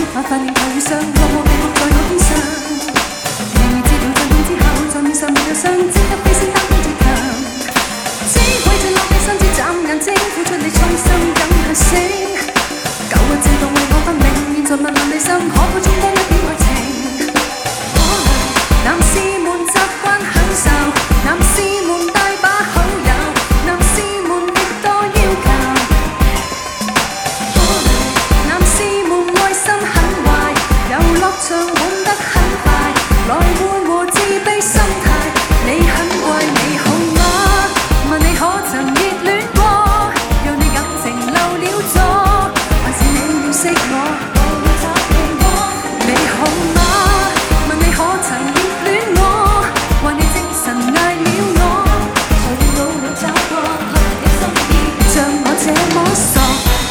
麻煩仍求遇上我，你伏在我肩上。明明知道震動之後，在面上沒有傷，只得飛身擔當最強。只為盡落地心，只眨眼睛，付出你衷心感下聲。舊日震動為我分明，現在問問你心，可否充當一點愛情？可能男士們習慣享受，男士們大把好友，男士們極多要求。可能男士們愛心很壞，遊樂場玩得很快，來緩和自卑心態。你很怪，你好嗎？問你可曾熱戀過，讓你感情漏了咗，還是你要識我？你好嗎？問你可曾熱戀我，還你精神捱了我，才要努力找個合你心意，像我這麼傻。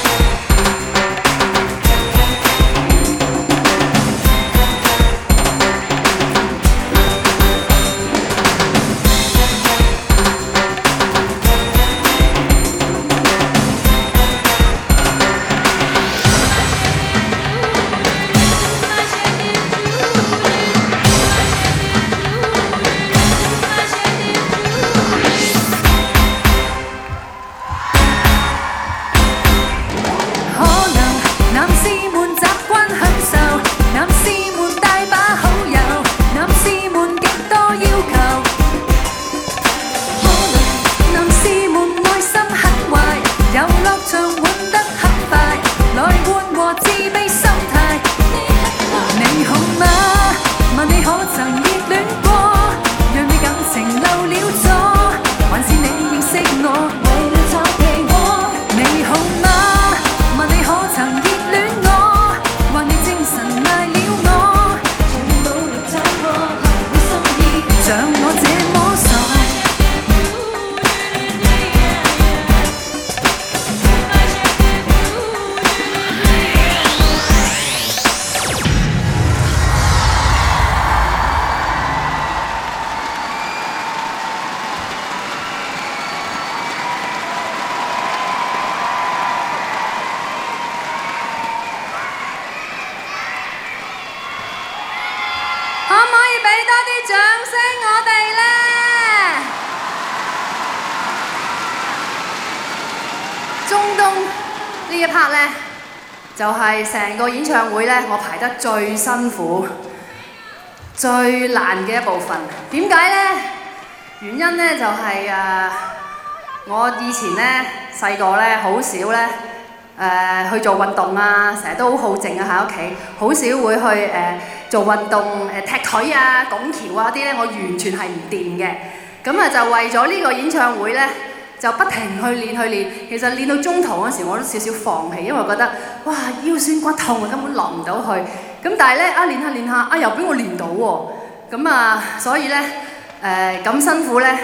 呢一 part 呢，就係成個演唱會呢，我排得最辛苦、最難嘅一部分。點解呢？原因呢，就係我以前呢，細個呢，好少呢去做運動啊，成日都好好靜啊喺屋企，好少會去做運動踢腿啊、拱橋啊啲呢，我完全係唔掂嘅。咁啊就為咗呢個演唱會呢，就不停去練。其實練到中途嗰時，我都少少放棄，因為覺得哇腰酸骨痛啊，根本落唔到去。咁但係咧練下又俾我練到喎。咁啊，所以咧咁辛苦咧，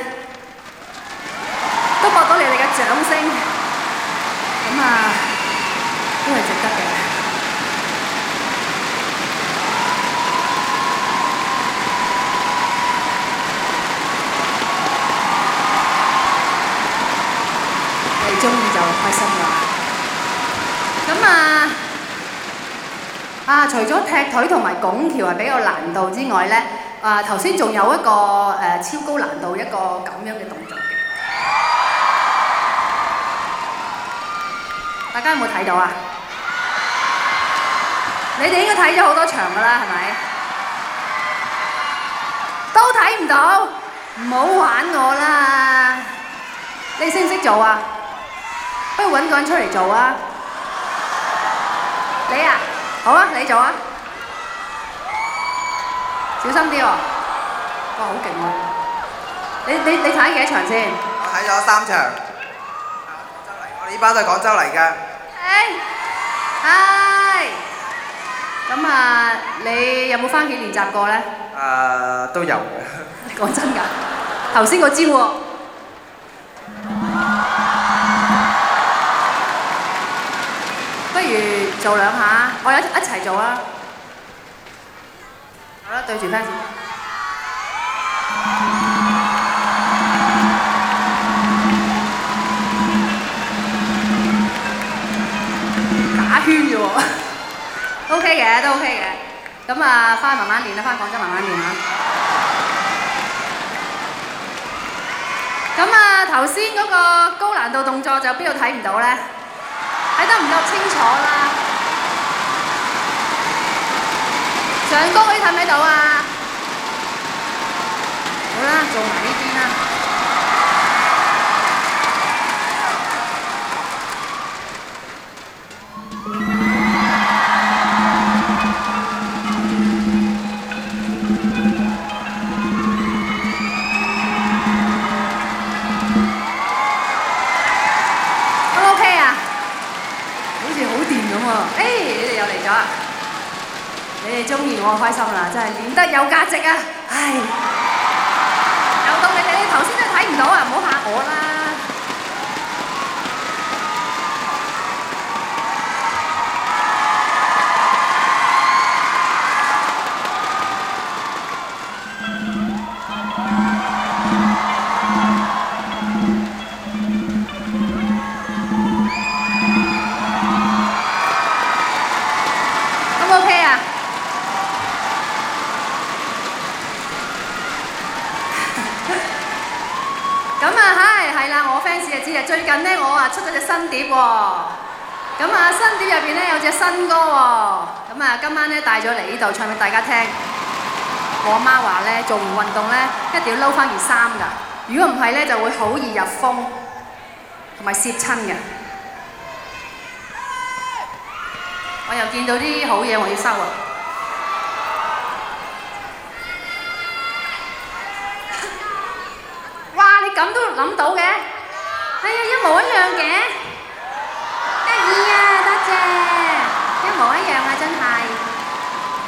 都博到你哋嘅掌聲。咁啊，都係值得嘅。中意就開心啦。咁除咗踢腿同埋拱橋係比較難度之外咧，頭先仲有一個超高難度一個咁樣嘅動作嘅。大家有冇睇到啊？你哋應該睇咗好多場㗎啦，係咪？都睇唔到，唔好玩我啦！你識唔識做啊？不如揾個人出嚟做啊！你啊，好啊，你做啊！小心啲喎！哇，好勁喎！你睇幾多場先？ 我睇咗3場。我哋呢班都係廣州嚟㗎。 係。咁你有冇翻屋企練習過咧？ 都有嘅。 講真㗎，頭先個招喎。不如做2下，我哋一齊做啊！好啦，對住 fans。打圈嘅喎， OK 嘅，都 OK 嘅。咁啊，翻去慢慢練啦，翻廣州慢慢練嚇。咁啊，頭先嗰個高難度動作就邊度睇唔到咧？睇得唔夠清楚啦。上高嗰啲睇唔睇到啊？好啦，做埋呢邊啦。OK 啊？好似好掂咁喎！你哋又嚟咗啊！你哋中意我開心啦，真係練得有價值啊！唉，有到你哋頭先都睇唔到啊，唔好嚇我啦！咁 OK 啊？咁啊，係啦，我 fans 就知啊。最近咧，我啊出咗隻新碟喎。咁啊，新碟入邊咧有隻新歌喎。咁啊，今晚咧帶咗嚟呢度唱俾大家聽。我阿媽話咧，做完運動咧一定要褸翻件衫㗎。如果唔係咧，就會好易入風，同埋攝親嘅。我又見到啲好嘢，我要收啊！哇！你咁都諗到嘅？哎呀，一模一樣嘅，得意啊！多謝，一模一樣啊，真係。